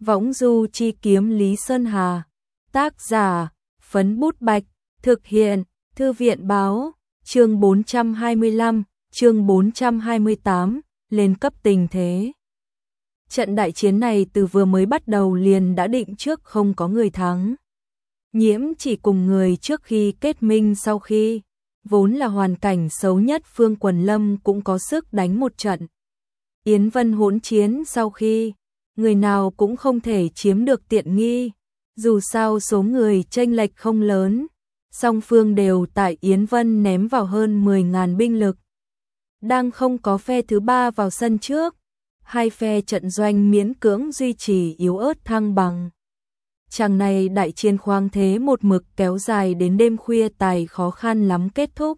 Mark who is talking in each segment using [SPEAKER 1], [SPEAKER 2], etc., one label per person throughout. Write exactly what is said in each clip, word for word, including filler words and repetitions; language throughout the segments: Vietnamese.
[SPEAKER 1] Võng du chi kiếm Lý Sơn Hà. Tác giả, Phấn Bút Bạch. Thực hiện, Thư viện Báo. Chương bốn trăm hai mươi lăm, chương bốn trăm hai mươi tám, lên cấp tình thế. Trận đại chiến này từ vừa mới bắt đầu liền đã định trước không có người thắng. Nhiễm chỉ cùng người trước khi kết minh sau khi, vốn là hoàn cảnh xấu nhất Phương Quần Lâm cũng có sức đánh một trận. Yến Vân hỗn chiến sau khi, người nào cũng không thể chiếm được tiện nghi, dù sao số người chênh lệch không lớn, song phương đều tại Yến Vân ném vào hơn mười nghìn binh lực. Đang không có phe thứ ba vào sân trước, hai phe trận doanh miễn cưỡng duy trì yếu ớt thăng bằng. Chàng này đại chiến khoáng thế một mực kéo dài đến đêm khuya tài khó khăn lắm kết thúc.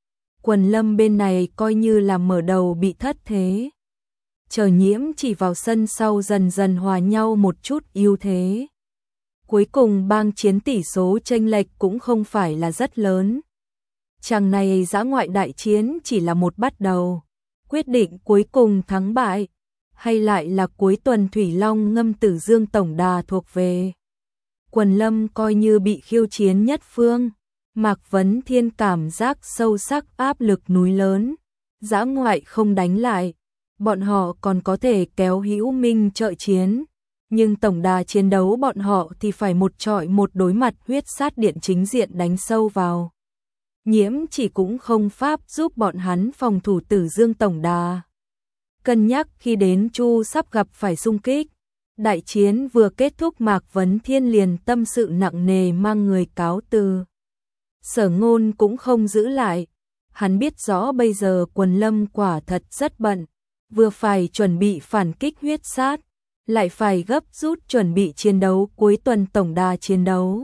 [SPEAKER 1] Quần Lâm bên này coi như là mở đầu bị thất thế. Chờ Nhiễm chỉ vào sân sau dần dần hòa nhau một chút ưu thế. Cuối cùng bang chiến tỷ số chênh lệch cũng không phải là rất lớn. Chàng này dã ngoại đại chiến chỉ là một bắt đầu. Quyết định cuối cùng thắng bại, hay lại là cuối tuần Thủy Long ngâm Tử Dương tổng đà thuộc về. Quần Lâm coi như bị khiêu chiến nhất phương. Mạc Vấn Thiên cảm giác sâu sắc áp lực núi lớn. Dã ngoại không đánh lại, bọn họ còn có thể kéo Hữu Minh trợ chiến. Nhưng tổng đà chiến đấu bọn họ thì phải một trọi một đối mặt huyết sát điện chính diện đánh sâu vào. Nhiễm chỉ cũng không pháp giúp bọn hắn phòng thủ Tử Dương tổng đà. Cân nhắc khi đến Chu sắp gặp phải xung kích. Đại chiến vừa kết thúc Mạc Vấn Thiên liền tâm sự nặng nề mang người cáo từ. Sở Ngôn cũng không giữ lại. Hắn biết rõ bây giờ Quần Lâm quả thật rất bận. Vừa phải chuẩn bị phản kích huyết sát, lại phải gấp rút chuẩn bị chiến đấu cuối tuần tổng đà chiến đấu.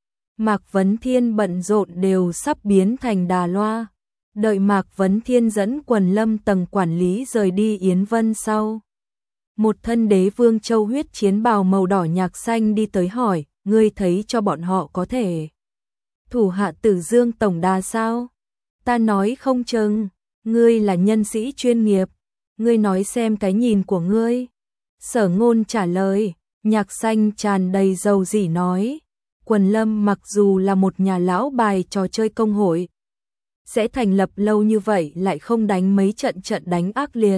[SPEAKER 1] Mạc Vấn Thiên bận rộn đều sắp biến thành đà loa. Đợi Mạc Vấn Thiên dẫn Quần Lâm tầng quản lý rời đi Yến Vân sau. Một thân đế vương châu huyết chiến bào màu đỏ nhạc xanh đi tới hỏi, ngươi thấy cho bọn họ có thể thủ hạ Tử Dương tổng đà sao? Ta nói không chừng, ngươi là nhân sĩ chuyên nghiệp, ngươi nói xem cái nhìn của ngươi. Sở Ngôn trả lời, nhạc xanh tràn đầy dầu dĩ nói, Quần Lâm mặc dù là một nhà lão bài trò chơi công hội, sẽ thành lập lâu như vậy lại không đánh mấy trận trận đánh ác liệt.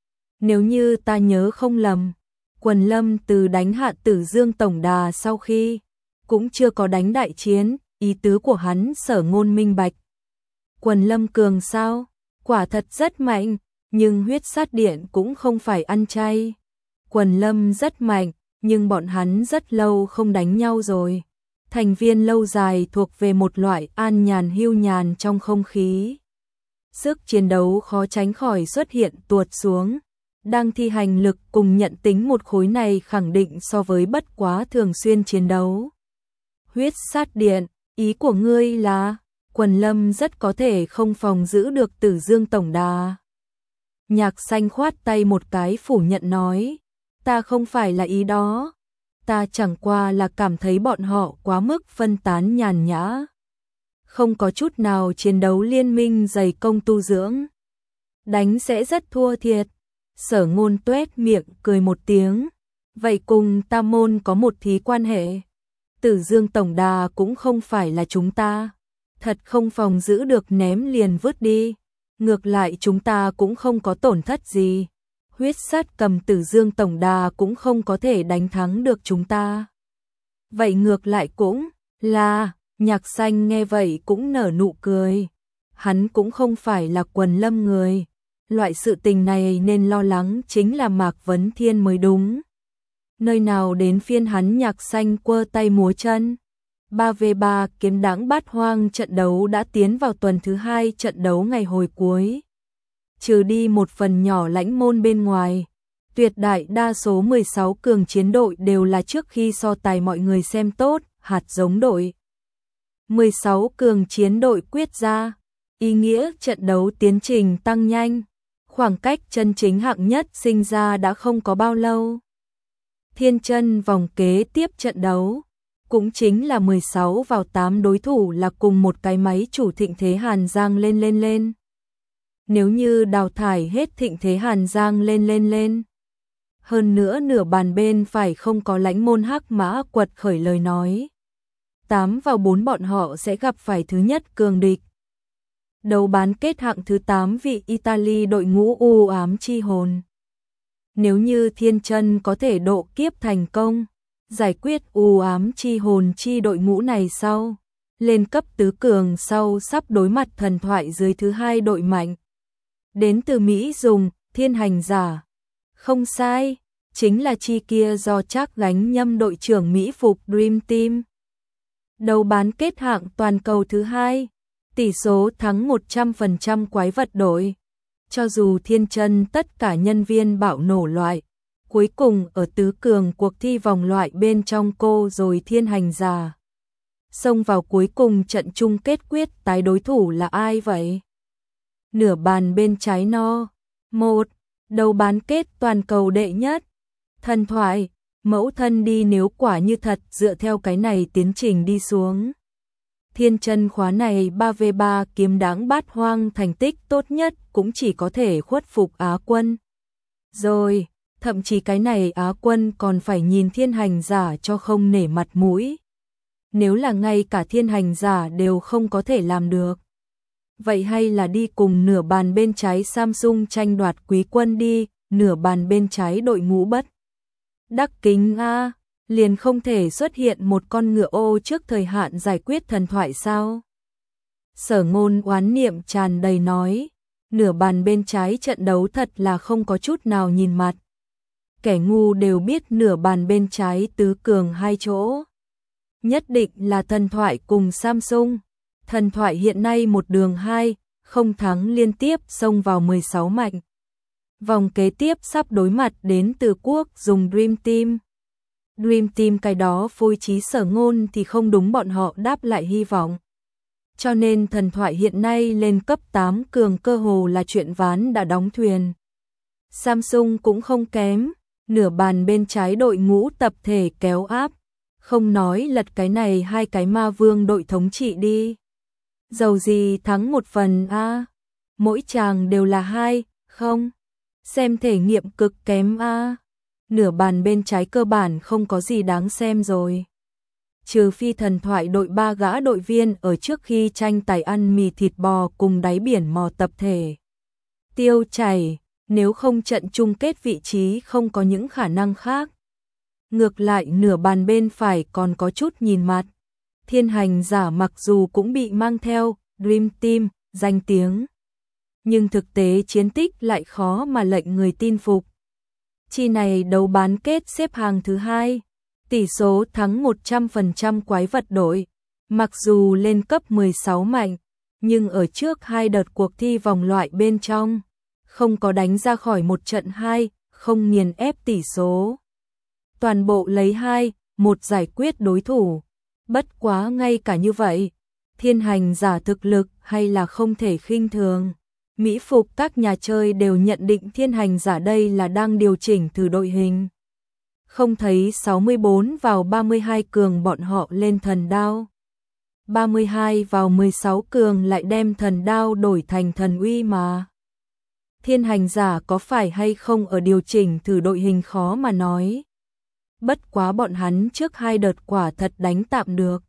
[SPEAKER 1] Nếu như ta nhớ không lầm, Quần Lâm từ đánh hạ Tử Dương tổng đà sau khi, cũng chưa có đánh đại chiến, ý tứ của hắn Sở Ngôn minh bạch. Quần Lâm cường sao? Quả thật rất mạnh, nhưng huyết sát điện cũng không phải ăn chay. Quần Lâm rất mạnh, nhưng bọn hắn rất lâu không đánh nhau rồi. Thành viên lâu dài thuộc về một loại an nhàn hưu nhàn trong không khí. Sức chiến đấu khó tránh khỏi xuất hiện tuột xuống. Đang thi hành lực cùng nhận tính một khối này khẳng định so với bất quá thường xuyên chiến đấu. Huyết sát điện, ý của ngươi là, Quần Lâm rất có thể không phòng giữ được Tử Dương tổng đà. Nhạc xanh khoát tay một cái phủ nhận nói, ta không phải là ý đó, ta chẳng qua là cảm thấy bọn họ quá mức phân tán nhàn nhã. Không có chút nào chiến đấu liên minh dày công tu dưỡng. Đánh sẽ rất thua thiệt. Sở Ngôn tuét miệng cười một tiếng, vậy cùng ta môn có một tí quan hệ. Tử Dương tổng đà cũng không phải là chúng ta, thật không phòng giữ được ném liền vứt đi. Ngược lại chúng ta cũng không có tổn thất gì. Huyết sát cầm Tử Dương tổng đà cũng không có thể đánh thắng được chúng ta. Vậy ngược lại cũng là, nhạc xanh nghe vậy cũng nở nụ cười. Hắn cũng không phải là Quần Lâm người. Loại sự tình này nên lo lắng chính là Mạc Vấn Thiên mới đúng. Nơi nào đến phiên hắn nhạc xanh quơ tay múa chân. ba vs ba kiếm đãng bát hoang trận đấu đã tiến vào tuần thứ hai trận đấu ngày hồi cuối. Trừ đi một phần nhỏ lãnh môn bên ngoài, tuyệt đại đa số mười sáu cường chiến đội đều là trước khi so tài mọi người xem tốt, hạt giống đội. mười sáu cường chiến đội quyết ra, ý nghĩa trận đấu tiến trình tăng nhanh, khoảng cách chân chính hạng nhất sinh ra đã không có bao lâu. Thiên chân vòng kế tiếp trận đấu, cũng chính là mười sáu vào tám đối thủ là cùng một cái máy chủ Thịnh Thế Hàn Giang lên lên lên. Nếu như đào thải hết Thịnh Thế Hàn Giang lên lên lên, Hơn nữa nửa bàn bên phải không có Lãnh Môn Hắc Mã quật khởi lời nói. tám vào bốn bọn họ sẽ gặp phải thứ nhất cường địch. Đấu bán kết hạng thứ tám vị Italy đội ngũ u ám chi hồn. Nếu như Thiên Chân có thể độ kiếp thành công, giải quyết u ám chi hồn chi đội ngũ này sau, lên cấp tứ cường sau sắp đối mặt thần thoại dưới thứ hai đội mạnh. Đến từ Mỹ dùng, Thiên Hành Giả. Không sai, chính là chi kia do Trác gánh nhâm đội trưởng Mỹ phục Dream Team. Đấu bán kết hạng toàn cầu thứ hai, tỷ số thắng một trăm phần trăm quái vật đội. Cho dù Thiên Chân tất cả nhân viên bạo nổ loại, cuối cùng ở tứ cường cuộc thi vòng loại bên trong cô rồi Thiên Hành Giả. Xông vào cuối cùng trận chung kết quyết tái đối thủ là ai vậy? Nửa bàn bên trái no. Một, đấu bán kết toàn cầu đệ nhất. Thần thoại, mẫu thân đi nếu quả như thật dựa theo cái này tiến trình đi xuống. Thiên Chân khóa này ba vs ba kiếm đáng bát hoang thành tích tốt nhất cũng chỉ có thể khuất phục Á quân. Rồi, thậm chí cái này Á quân còn phải nhìn Thiên Hành Giả cho không nể mặt mũi. Nếu là ngay cả Thiên Hành Giả đều không có thể làm được. Vậy hay là đi cùng nửa bàn bên trái Samsung tranh đoạt quý quân đi, nửa bàn bên trái đội ngũ bất. Đắc kính a, liền không thể xuất hiện một con ngựa ô trước thời hạn giải quyết thần thoại sao? Sở Ngôn oán niệm tràn đầy nói, nửa bàn bên trái trận đấu thật là không có chút nào nhìn mặt. Kẻ ngu đều biết nửa bàn bên trái tứ cường hai chỗ. Nhất định là thần thoại cùng Samsung. Thần thoại hiện nay một đường hai, không thắng liên tiếp xông vào mười sáu mạnh. Vòng kế tiếp sắp đối mặt đến từ quốc dùng Dream Team. Dream Team cái đó phôi trí Sở Ngôn thì không đúng bọn họ đáp lại hy vọng. Cho nên thần thoại hiện nay lên cấp tám cường cơ hồ là chuyện ván đã đóng thuyền. Samsung cũng không kém, nửa bàn bên trái đội ngũ tập thể kéo áp. Không nói lật cái này hai cái ma vương đội thống trị đi. Dầu gì thắng một phần a, à. Mỗi chàng đều là hai, không. Xem thể nghiệm cực kém a. À. Nửa bàn bên trái cơ bản không có gì đáng xem rồi. Trừ phi thần thoại đội ba gã đội viên ở trước khi tranh tài ăn mì thịt bò cùng đáy biển mò tập thể. Tiêu chảy, nếu không trận chung kết vị trí không có những khả năng khác. Ngược lại nửa bàn bên phải còn có chút nhìn mặt. Thiên Hành Giả mặc dù cũng bị mang theo Dream Team danh tiếng, nhưng thực tế chiến tích lại khó mà lệnh người tin phục. Chi này đấu bán kết xếp hàng thứ hai, tỷ số thắng một trăm phần trăm quái vật đội. Mặc dù lên cấp mười sáu mạnh, nhưng ở trước hai đợt cuộc thi vòng loại bên trong, không có đánh ra khỏi một trận hai, không nghiền ép tỷ số. Toàn bộ lấy hai, một giải quyết đối thủ. Bất quá ngay cả như vậy, Thiên Hành Giả thực lực hay là không thể khinh thường. Mỹ phục các nhà chơi đều nhận định Thiên Hành Giả đây là đang điều chỉnh thử đội hình. Không thấy sáu mươi bốn vào ba mươi hai cường bọn họ lên thần đao. ba mươi hai vào mười sáu cường lại đem thần đao đổi thành thần uy mà. Thiên Hành Giả có phải hay không ở điều chỉnh thử đội hình khó mà nói. Bất quá bọn hắn trước hai đợt quả thật đánh tạm được.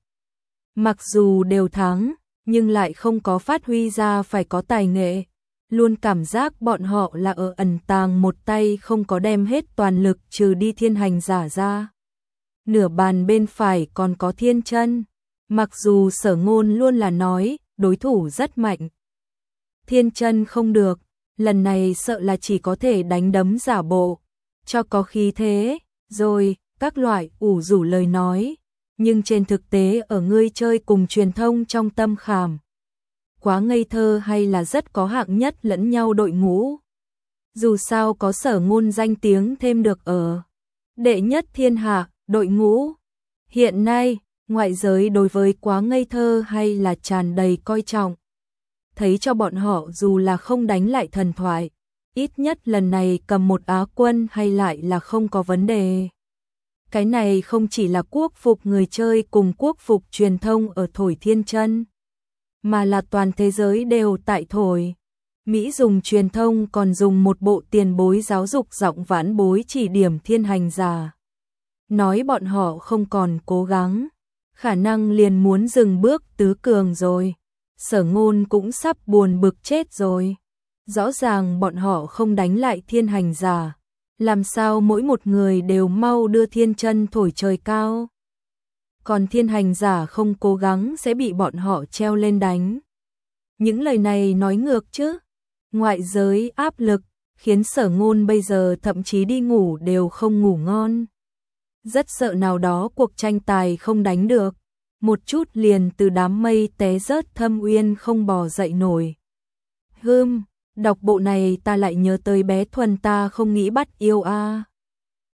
[SPEAKER 1] Mặc dù đều thắng, nhưng lại không có phát huy ra phải có tài nghệ. Luôn cảm giác bọn họ là ở ẩn tàng một tay không có đem hết toàn lực trừ đi Thiên Hành Giả ra. Nửa bàn bên phải còn có Thiên Chân. Mặc dù Sở Ngôn luôn là nói đối thủ rất mạnh. Thiên Chân không được, lần này sợ là chỉ có thể đánh đấm giả bộ, cho có khí thế, rồi các loại ủ rủ lời nói, nhưng trên thực tế ở ngươi chơi cùng truyền thông trong tâm khảm. Quá ngây thơ hay là rất có hạng nhất lẫn nhau đội ngũ. Dù sao có Sở Ngôn danh tiếng thêm được ở đệ nhất thiên hạ, đội ngũ. Hiện nay, ngoại giới đối với quá ngây thơ hay là tràn đầy coi trọng. Thấy cho bọn họ dù là không đánh lại thần thoại, ít nhất lần này cầm một Á quân hay lại là không có vấn đề. Cái này không chỉ là quốc phục người chơi cùng quốc phục truyền thông ở thổi Thiên Chân, mà là toàn thế giới đều tại thổi. Mỹ dùng truyền thông còn dùng một bộ tiền bối giáo dục giọng vãn bối chỉ điểm thiên hành giả. Nói bọn họ không còn cố gắng, khả năng liền muốn dừng bước tứ cường rồi. Sở Ngôn cũng sắp buồn bực chết rồi. Rõ ràng bọn họ không đánh lại thiên hành giả. Làm sao mỗi một người đều mau đưa thiên chân thổi trời cao. Còn thiên hành giả không cố gắng sẽ bị bọn họ treo lên đánh. Những lời này nói ngược chứ. Ngoại giới áp lực, khiến Sở Ngôn bây giờ thậm chí đi ngủ đều không ngủ ngon. Rất sợ nào đó cuộc tranh tài không đánh được. Một chút liền từ đám mây té rớt thâm uyên không bò dậy nổi. Hưm, đọc bộ này ta lại nhớ tới bé Thuần ta không nghĩ bắt yêu a.